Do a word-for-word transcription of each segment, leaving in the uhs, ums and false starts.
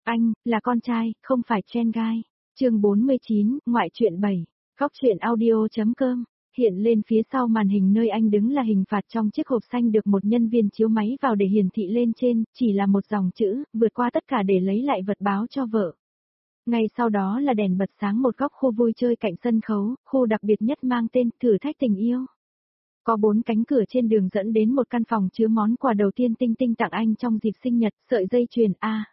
Anh, là con trai, không phải tren gai. Chương bốn mươi chín, ngoại truyện bảy. Góc truyện audio.com. Hiện lên phía sau màn hình nơi anh đứng là hình phạt trong chiếc hộp xanh được một nhân viên chiếu máy vào để hiển thị lên trên, chỉ là một dòng chữ, vượt qua tất cả để lấy lại vật báo cho vợ. Ngay sau đó là đèn bật sáng một góc khu vui chơi cạnh sân khấu, khu đặc biệt nhất mang tên thử thách tình yêu. Có bốn cánh cửa trên đường dẫn đến một căn phòng chứa món quà đầu tiên Tinh Tinh tặng anh trong dịp sinh nhật, sợi dây chuyền A.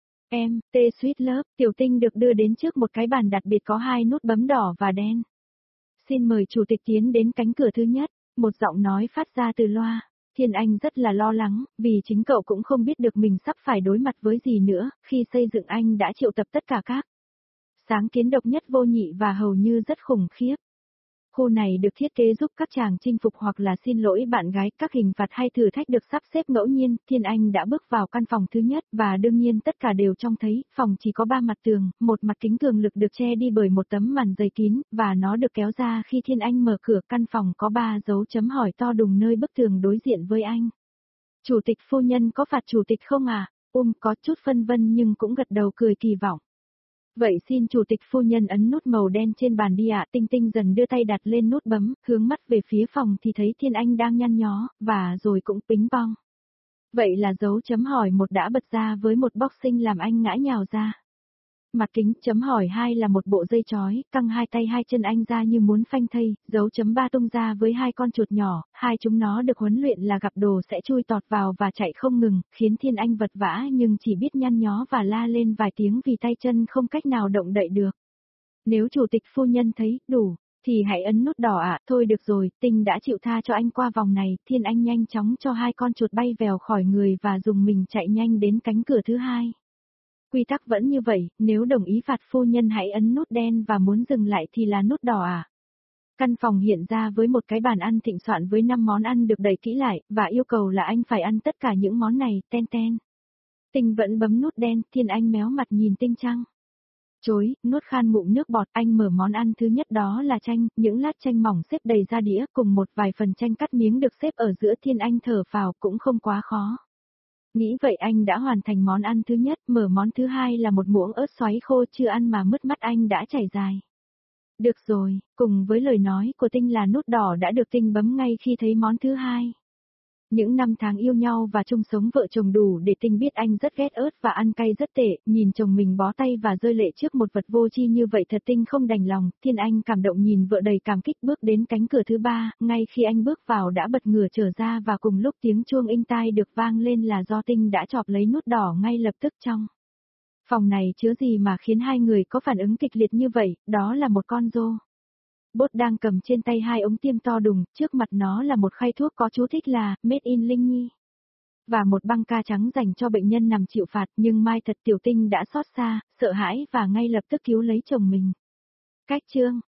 Em, T Sweet Love, Tiểu Tinh được đưa đến trước một cái bàn đặc biệt có hai nút bấm đỏ và đen. Xin mời chủ tịch tiến đến cánh cửa thứ nhất, một giọng nói phát ra từ loa. Thiên Anh rất là lo lắng, vì chính cậu cũng không biết được mình sắp phải đối mặt với gì nữa, khi xây dựng anh đã triệu tập tất cả các sáng kiến độc nhất vô nhị và hầu như rất khủng khiếp. Khu này được thiết kế giúp các chàng chinh phục hoặc là xin lỗi bạn gái, các hình phạt hay thử thách được sắp xếp ngẫu nhiên. Thiên Anh đã bước vào căn phòng thứ nhất và đương nhiên tất cả đều trông thấy, phòng chỉ có ba mặt tường, một mặt kính cường lực được che đi bởi một tấm màn dày kín, và nó được kéo ra khi Thiên Anh mở cửa. Căn phòng có ba dấu chấm hỏi to đùng nơi bức tường đối diện với anh. Chủ tịch phu nhân có phạt chủ tịch không à? Um có chút phân vân nhưng cũng gật đầu cười kỳ vọng. Vậy xin chủ tịch phu nhân ấn nút màu đen trên bàn đi ạ. Tinh Tinh dần đưa tay đặt lên nút bấm, hướng mắt về phía phòng thì thấy Thiên Anh đang nhăn nhó, và rồi cũng pính bong. Vậy là dấu chấm hỏi một đã bật ra với một boxing làm anh ngã nhào ra. Mặt kính chấm hỏi hai là một bộ dây chói, căng hai tay hai chân anh ra như muốn phanh thây, dấu chấm ba tung ra với hai con chuột nhỏ, hai chúng nó được huấn luyện là gặp đồ sẽ chui tọt vào và chạy không ngừng, khiến Thiên Anh vật vã nhưng chỉ biết nhăn nhó và la lên vài tiếng vì tay chân không cách nào động đậy được. Nếu chủ tịch phu nhân thấy đủ, thì hãy ấn nút đỏ ạ. Thôi được rồi, Tinh đã chịu tha cho anh qua vòng này. Thiên Anh nhanh chóng cho hai con chuột bay vèo khỏi người và dùng mình chạy nhanh đến cánh cửa thứ hai. Quy tắc vẫn như vậy, nếu đồng ý phạt phu nhân hãy ấn nút đen và muốn dừng lại thì là nút đỏ à. Căn phòng hiện ra với một cái bàn ăn thịnh soạn với năm món ăn được đẩy kỹ lại, và yêu cầu là anh phải ăn tất cả những món này, ten ten. Tinh vẫn bấm nút đen, Thiên Anh méo mặt nhìn Tinh Trăng. Chối, nuốt khan ngụm nước bọt, anh mở món ăn thứ nhất đó là chanh, những lát chanh mỏng xếp đầy ra đĩa cùng một vài phần chanh cắt miếng được xếp ở giữa. Thiên Anh thở phào cũng không quá khó. Nghĩ vậy anh đã hoàn thành món ăn thứ nhất, mở món thứ hai là một muỗng ớt xoáy khô chưa ăn mà mứt mắt anh đã chảy dài. Được rồi, cùng với lời nói của Tinh là nút đỏ đã được Tinh bấm ngay khi thấy món thứ hai. Những năm tháng yêu nhau và chung sống vợ chồng đủ để Tinh biết anh rất ghét ớt và ăn cay rất tệ, nhìn chồng mình bó tay và rơi lệ trước một vật vô tri như vậy thật Tinh không đành lòng. Thiên Anh cảm động nhìn vợ đầy cảm kích bước đến cánh cửa thứ ba, ngay khi anh bước vào đã bật ngửa trở ra và cùng lúc tiếng chuông inh tai được vang lên là do Tinh đã chọp lấy nút đỏ ngay lập tức. Trong phòng này chứa gì mà khiến hai người có phản ứng kịch liệt như vậy, đó là một con rô bốt đang cầm trên tay hai ống tiêm to đùng, trước mặt nó là một khay thuốc có chú thích là Made in Linh Nhi. Và một băng ca trắng dành cho bệnh nhân nằm chịu phạt, nhưng Mai thật Tiểu Tinh đã xót xa, sợ hãi và ngay lập tức cứu lấy chồng mình. Cách chương